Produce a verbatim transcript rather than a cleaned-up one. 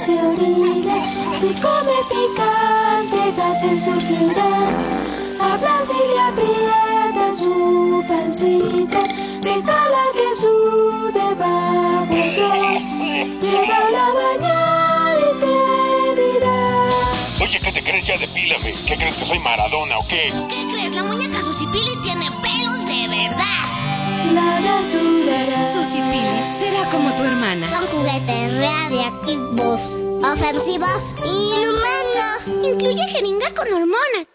se orina. Si come picante, gases surgirán. Habla si le aprieta su pancita. Déjala que sude bajo el sol. Llévala a bañar y te dirá. Oye, ¿qué te crees? Ya depílame. ¿Qué crees, que soy Maradona o qué? ¿Qué crees? La muñeca Susipili tiene pelos de verdad. La rasurará. Susipili será como tu hermana. Son juguetes radiactivos, ofensivos y inhumanos. Incluye jeringa con hormonas.